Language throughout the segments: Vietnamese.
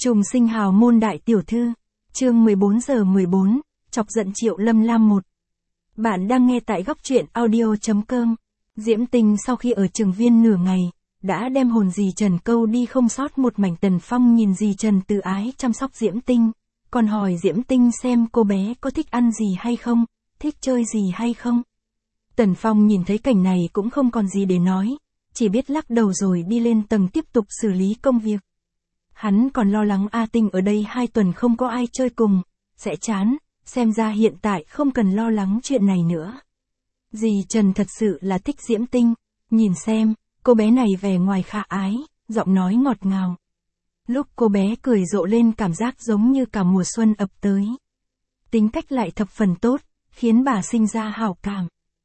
Trùng sinh hào môn đại tiểu thư, chương 14/14, chọc giận Triệu Lâm Lam 1. Bạn đang nghe tại góc truyện audio.com. Diễm Tinh sau khi ở Trường Viên nửa ngày, đã đem hồn dì Trần câu đi không sót một mảnh. Tần Phong nhìn dì Trần từ ái chăm sóc Diễm Tinh, còn hỏi Diễm Tinh xem cô bé có thích ăn gì hay không, thích chơi gì hay không. Tần Phong nhìn thấy cảnh này cũng không còn gì để nói, chỉ biết lắc đầu rồi đi lên tầng tiếp tục xử lý công việc. Hắn còn lo lắng A Tinh ở đây 2 tuần không có ai chơi cùng, sẽ chán, xem ra hiện tại không cần lo lắng chuyện này nữa. Dì Trần thật sự là thích Diễm Tinh, nhìn xem, cô bé này vẻ ngoài khả ái, giọng nói ngọt ngào. Lúc cô bé cười rộ lên cảm giác giống như cả mùa xuân ập tới. Tính cách lại thập phần tốt, khiến bà sinh ra hảo cảm.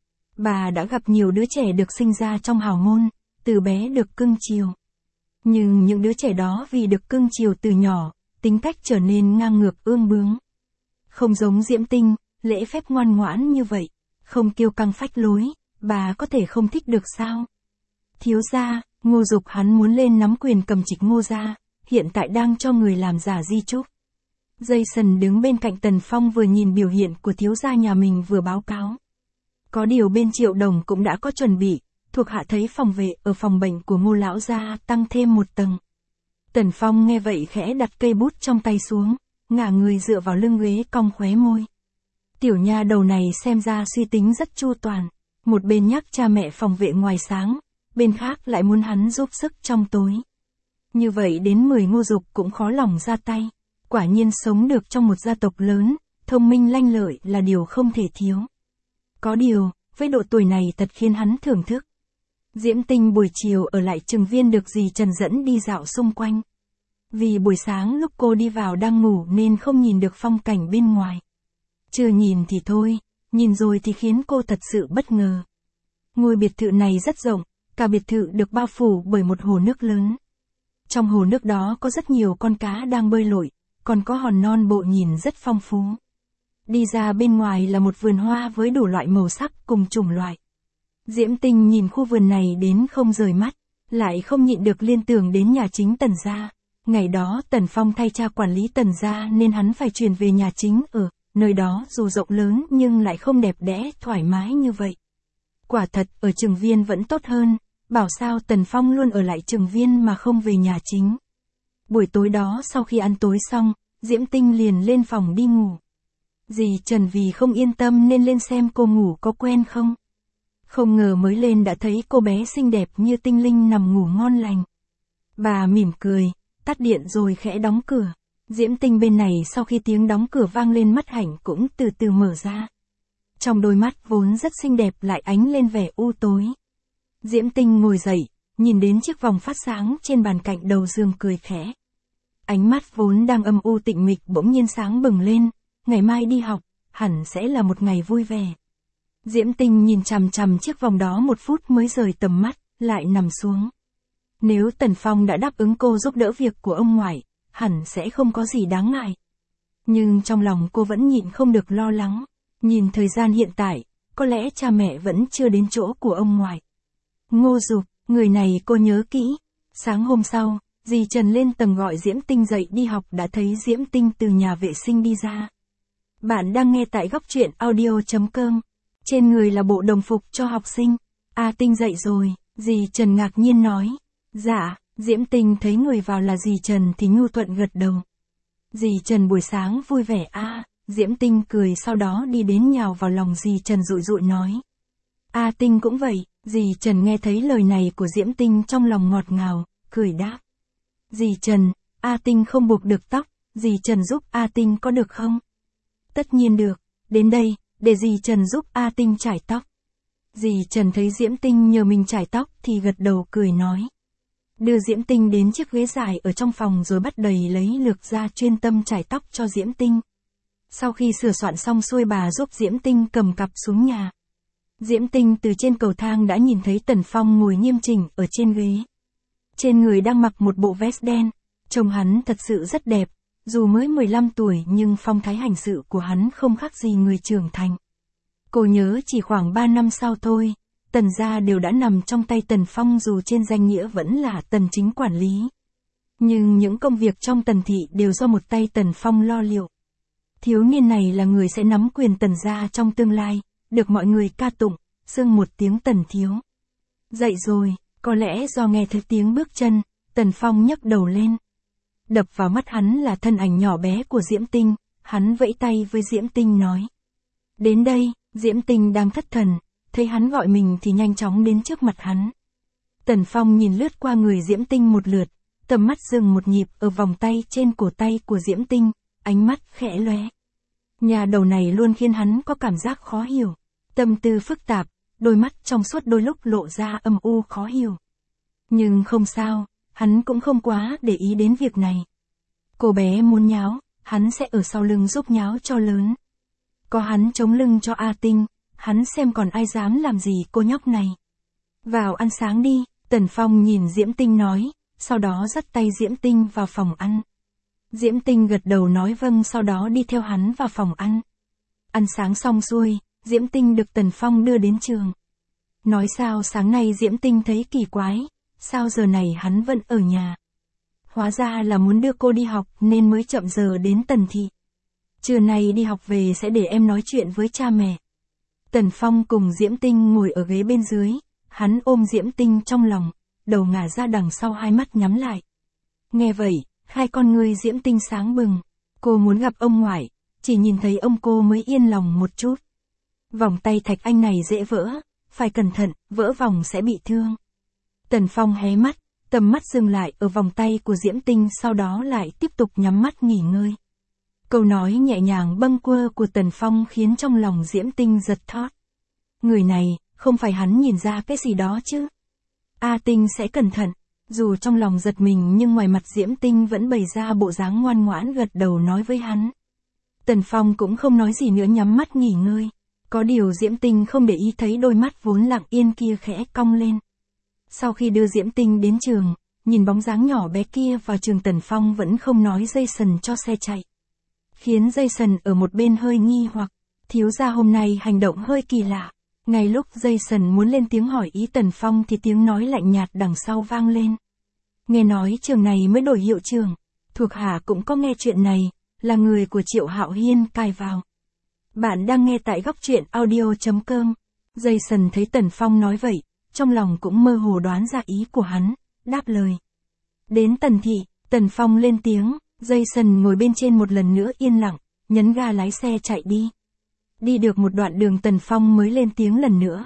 Bà đã gặp nhiều đứa trẻ được sinh ra trong hào môn, từ bé được cưng chiều. Nhưng những đứa trẻ đó vì được cưng chiều từ nhỏ, tính cách trở nên ngang ngược ương bướng. Không giống Diễm Tinh, lễ phép ngoan ngoãn như vậy, không kiêu căng phách lối, bà có thể không thích được sao? Thiếu gia, Ngô Dục hắn muốn lên nắm quyền cầm trịch Ngô gia, hiện tại đang cho người làm giả di chúc. Jason đứng bên cạnh Tần Phong vừa nhìn biểu hiện của thiếu gia nhà mình vừa báo cáo. Có điều bên Triệu Đồng cũng đã có chuẩn bị, thuộc hạ thấy phòng vệ ở phòng bệnh của Ngô lão gia tăng thêm 1 tầng. Tần Phong nghe vậy khẽ đặt cây bút trong tay xuống, ngả người dựa vào lưng ghế cong khóe môi. Tiểu nha đầu này xem ra suy tính rất chu toàn, một bên nhắc cha mẹ phòng vệ ngoài sáng, bên khác lại muốn hắn giúp sức trong tối. Như vậy đến 10 Ngô Dục cũng khó lòng ra tay, quả nhiên sống được trong một gia tộc lớn, thông minh lanh lợi là điều không thể thiếu. Có điều, với độ tuổi này thật khiến hắn thưởng thức. Diễm Tinh buổi chiều ở lại Trường Viên được dì Trần dẫn đi dạo xung quanh. Vì buổi sáng lúc cô đi vào đang ngủ nên không nhìn được phong cảnh bên ngoài. Chưa nhìn thì thôi, nhìn rồi thì khiến cô thật sự bất ngờ. Ngôi biệt thự này rất rộng, cả biệt thự được bao phủ bởi một hồ nước lớn. Trong hồ nước đó có rất nhiều con cá đang bơi lội, còn có hòn non bộ nhìn rất phong phú. Đi ra bên ngoài là một vườn hoa với đủ loại màu sắc cùng chủng loại. Diễm Tinh nhìn khu vườn này đến không rời mắt, lại không nhịn được liên tưởng đến nhà chính Tần gia. Ngày đó Tần Phong thay cha quản lý Tần gia nên hắn phải chuyển về nhà chính ở, nơi đó dù rộng lớn nhưng lại không đẹp đẽ, thoải mái như vậy. Quả thật ở Trường Viên vẫn tốt hơn, bảo sao Tần Phong luôn ở lại Trường Viên mà không về nhà chính. Buổi tối đó sau khi ăn tối xong, Diễm Tinh liền lên phòng đi ngủ. Dì Trần vì không yên tâm nên lên xem cô ngủ có quen không. Không ngờ mới lên đã thấy cô bé xinh đẹp như tinh linh nằm ngủ ngon lành. Bà mỉm cười, tắt điện rồi khẽ đóng cửa. Diễm Tinh bên này sau khi tiếng đóng cửa vang lên mắt hạnh cũng từ từ mở ra. Trong đôi mắt vốn rất xinh đẹp lại ánh lên vẻ u tối. Diễm Tinh ngồi dậy, nhìn đến chiếc vòng phát sáng trên bàn cạnh đầu giường cười khẽ. Ánh mắt vốn đang âm u tịnh mịch bỗng nhiên sáng bừng lên, ngày mai đi học, hẳn sẽ là một ngày vui vẻ. Diễm Tinh nhìn chằm chằm chiếc vòng đó 1 phút mới rời tầm mắt, lại nằm xuống. Nếu Tần Phong đã đáp ứng cô giúp đỡ việc của ông ngoại, hẳn sẽ không có gì đáng ngại. Nhưng trong lòng cô vẫn nhịn không được lo lắng, nhìn thời gian hiện tại, có lẽ cha mẹ vẫn chưa đến chỗ của ông ngoại. Ngô Dục, người này cô nhớ kỹ. Sáng hôm sau, dì Trần lên tầng gọi Diễm Tinh dậy đi học đã thấy Diễm Tinh từ nhà vệ sinh đi ra. Bạn đang nghe tại góc truyện audio.com. Trên người là bộ đồng phục cho học sinh. A Tinh dậy rồi, dì Trần ngạc nhiên nói. Dạ, Diễm Tinh thấy người vào là dì Trần thì nhu thuận gật đầu. Dì Trần buổi sáng vui vẻ a. Diễm Tinh cười sau đó đi đến nhào vào lòng dì Trần dụi dụi nói. A Tinh cũng vậy, dì Trần nghe thấy lời này của Diễm Tinh trong lòng ngọt ngào, cười đáp. Dì Trần, A Tinh không buộc được tóc, dì Trần giúp A Tinh có được không? Tất nhiên được, đến đây, để dì Trần giúp A Tinh chải tóc. Dì Trần thấy Diễm Tinh nhờ mình chải tóc thì gật đầu cười nói. Đưa Diễm Tinh đến chiếc ghế dài ở trong phòng rồi bắt đầy lấy lược ra chuyên tâm chải tóc cho Diễm Tinh. Sau khi sửa soạn xong xuôi bà giúp Diễm Tinh cầm cặp xuống nhà. Diễm Tinh từ trên cầu thang đã nhìn thấy Tần Phong ngồi nghiêm chỉnh ở trên ghế. Trên người đang mặc một bộ vest đen, trông hắn thật sự rất đẹp, dù mới 15 tuổi nhưng phong thái hành sự của hắn không khác gì người trưởng thành. Cô nhớ chỉ khoảng 3 năm sau thôi, Tần gia đều đã nằm trong tay Tần Phong dù trên danh nghĩa vẫn là Tần Chính quản lý. Nhưng những công việc trong Tần thị đều do một tay Tần Phong lo liệu. Thiếu niên này là người sẽ nắm quyền Tần gia trong tương lai, được mọi người ca tụng, xưng một tiếng Tần thiếu. Dậy rồi, có lẽ do nghe thấy tiếng bước chân, Tần Phong nhấc đầu lên. Đập vào mắt hắn là thân ảnh nhỏ bé của Diễm Tinh, hắn vẫy tay với Diễm Tinh nói. Đến đây, Diễm Tinh đang thất thần, thấy hắn gọi mình thì nhanh chóng đến trước mặt hắn. Tần Phong nhìn lướt qua người Diễm Tinh một lượt, tầm mắt dừng một nhịp ở vòng tay trên cổ tay của Diễm Tinh, ánh mắt khẽ lóe. Nhà đầu này luôn khiến hắn có cảm giác khó hiểu, tâm tư phức tạp, đôi mắt trong suốt đôi lúc lộ ra âm u khó hiểu. Nhưng không sao, hắn cũng không quá để ý đến việc này. Cô bé muốn nháo, hắn sẽ ở sau lưng giúp nháo cho lớn. Có hắn chống lưng cho A Tinh, hắn xem còn ai dám làm gì cô nhóc này. Vào ăn sáng đi, Tần Phong nhìn Diễm Tinh nói, sau đó dắt tay Diễm Tinh vào phòng ăn. Diễm Tinh gật đầu nói vâng, sau đó đi theo hắn vào phòng ăn. Ăn sáng xong xuôi, Diễm Tinh được Tần Phong đưa đến trường. Nói sao sáng nay Diễm Tinh thấy kỳ quái, sao giờ này hắn vẫn ở nhà. Hóa ra là muốn đưa cô đi học nên mới chậm giờ đến Tần thị. Trưa nay đi học về sẽ để em nói chuyện với cha mẹ. Tần Phong cùng Diễm Tinh ngồi ở ghế bên dưới, hắn ôm Diễm Tinh trong lòng, đầu ngả ra đằng sau, hai mắt nhắm lại. Nghe vậy, hai con ngươi Diễm Tinh sáng bừng, cô muốn gặp ông ngoại, chỉ nhìn thấy ông cô mới yên lòng một chút. Vòng tay Thạch Anh này dễ vỡ, phải cẩn thận, vỡ vòng sẽ bị thương. Tần Phong hé mắt, tầm mắt dừng lại ở vòng tay của Diễm Tinh, sau đó lại tiếp tục nhắm mắt nghỉ ngơi. Câu nói nhẹ nhàng bâng quơ của Tần Phong khiến trong lòng Diễm Tinh giật thót. Người này, không phải hắn nhìn ra cái gì đó chứ? A Tinh sẽ cẩn thận. Dù trong lòng giật mình nhưng ngoài mặt Diễm Tinh vẫn bày ra bộ dáng ngoan ngoãn gật đầu nói với hắn. Tần Phong cũng không nói gì nữa, nhắm mắt nghỉ ngơi. Có điều Diễm Tinh không để ý thấy đôi mắt vốn lặng yên kia khẽ cong lên. Sau khi đưa Diễm Tinh đến trường, nhìn bóng dáng nhỏ bé kia vào trường, Tần Phong vẫn không nói Jason cho xe chạy. Khiến Jason ở một bên hơi nghi hoặc, thiếu gia hôm nay hành động hơi kỳ lạ. Ngay lúc Jason muốn lên tiếng hỏi ý Tần Phong thì tiếng nói lạnh nhạt đằng sau vang lên. Nghe nói trường này mới đổi hiệu trưởng, thuộc hạ cũng có nghe chuyện này, là người của Triệu Hạo Hiên cài vào. Bạn đang nghe tại góc truyện audio.com. Jason thấy Tần Phong nói vậy, trong lòng cũng mơ hồ đoán ra ý của hắn, đáp lời. Đến Tần thị, Tần Phong lên tiếng, Jason ngồi bên trên một lần nữa yên lặng, nhấn ga lái xe chạy đi. Đi được một đoạn đường Tần Phong mới lên tiếng lần nữa.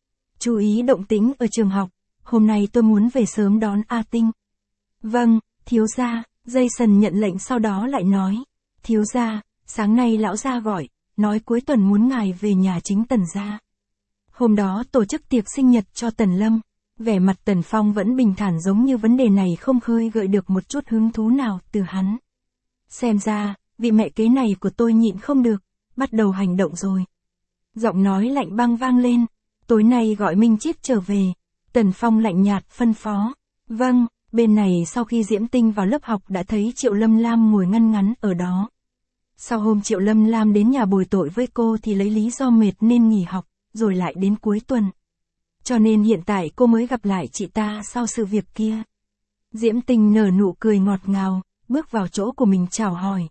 Chú ý động tĩnh ở trường học, hôm nay tôi muốn về sớm đón A Tinh. Vâng, thiếu gia, Jason nhận lệnh sau đó lại nói. Thiếu gia, sáng nay lão gia gọi, nói cuối tuần muốn ngài về nhà chính Tần gia. Hôm đó tổ chức tiệc sinh nhật cho Tần Lâm, vẻ mặt Tần Phong vẫn bình thản giống như vấn đề này không khơi gợi được một chút hứng thú nào từ hắn. Xem ra, vị mẹ kế này của tôi nhịn không được, bắt đầu hành động rồi. Giọng nói lạnh băng vang lên, tối nay gọi Minh Chiết trở về. Tần Phong lạnh nhạt phân phó. Vâng, bên này sau khi Diễm Tinh vào lớp học đã thấy Triệu Lâm Lam ngồi ngăn ngắn ở đó. Sau hôm Triệu Lâm Lam đến nhà bồi tội với cô thì lấy lý do mệt nên nghỉ học, rồi lại đến cuối tuần. Cho nên hiện tại cô mới gặp lại chị ta sau sự việc kia. Diễm Tinh nở nụ cười ngọt ngào, bước vào chỗ của mình chào hỏi.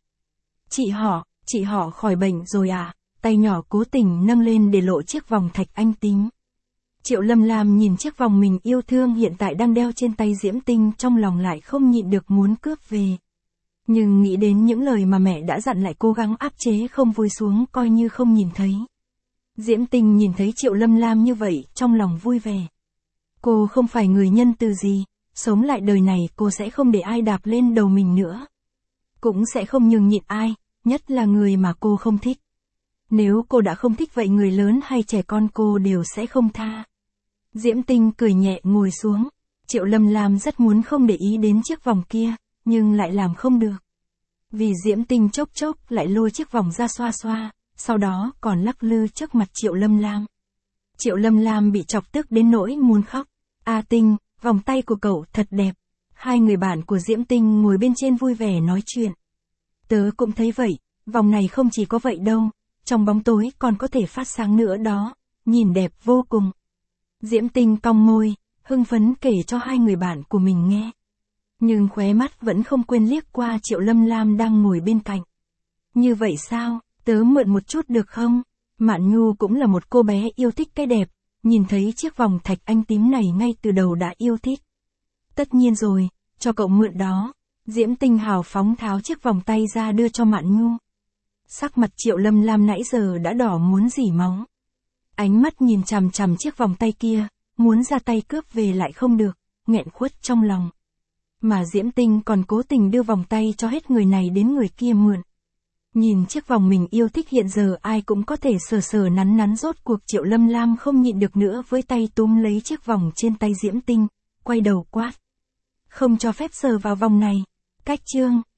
Chị họ khỏi bệnh rồi à? Tay nhỏ cố tình nâng lên để lộ chiếc vòng thạch anh tím. Triệu Lâm Lam nhìn chiếc vòng mình yêu thương hiện tại đang đeo trên tay Diễm Tinh, trong lòng lại không nhịn được muốn cướp về. Nhưng nghĩ đến những lời mà mẹ đã dặn lại cố gắng áp chế không vui xuống coi như không nhìn thấy. Diễm Tinh nhìn thấy Triệu Lâm Lam như vậy, trong lòng vui vẻ. Cô không phải người nhân từ gì, sống lại đời này cô sẽ không để ai đạp lên đầu mình nữa. Cũng sẽ không nhường nhịn ai, nhất là người mà cô không thích. Nếu cô đã không thích vậy người lớn hay trẻ con cô đều sẽ không tha. Diễm Tinh cười nhẹ ngồi xuống. Triệu Lâm Lam rất muốn không để ý đến chiếc vòng kia, nhưng lại làm không được. Vì Diễm Tinh chốc chốc lại lôi chiếc vòng ra xoa xoa, sau đó còn lắc lư trước mặt Triệu Lâm Lam. Triệu Lâm Lam bị chọc tức đến nỗi muốn khóc. A Tinh, vòng tay của cậu thật đẹp. Hai người bạn của Diễm Tinh ngồi bên trên vui vẻ nói chuyện. Tớ cũng thấy vậy, vòng này không chỉ có vậy đâu, trong bóng tối còn có thể phát sáng nữa đó, nhìn đẹp vô cùng. Diễm Tinh cong môi, hưng phấn kể cho hai người bạn của mình nghe. Nhưng khóe mắt vẫn không quên liếc qua Triệu Lâm Lam đang ngồi bên cạnh. Như vậy sao, tớ mượn một chút được không? Mạn Nhu cũng là một cô bé yêu thích cái đẹp, nhìn thấy chiếc vòng thạch anh tím này ngay từ đầu đã yêu thích. Tất nhiên rồi, cho cậu mượn đó. Diễm Tinh hào phóng tháo chiếc vòng tay ra đưa cho Mạn Nhu. Sắc mặt Triệu Lâm Lam nãy giờ đã đỏ muốn rỉ máu. Ánh mắt nhìn chằm chằm chiếc vòng tay kia, muốn ra tay cướp về lại không được, nghẹn khuất trong lòng. Mà Diễm Tinh còn cố tình đưa vòng tay cho hết người này đến người kia mượn. Nhìn chiếc vòng mình yêu thích hiện giờ ai cũng có thể sờ sờ nắn nắn, rốt cuộc Triệu Lâm Lam không nhịn được nữa với tay túm lấy chiếc vòng trên tay Diễm Tinh, quay đầu quát. Không cho phép sờ vào vòng này. Cách chương.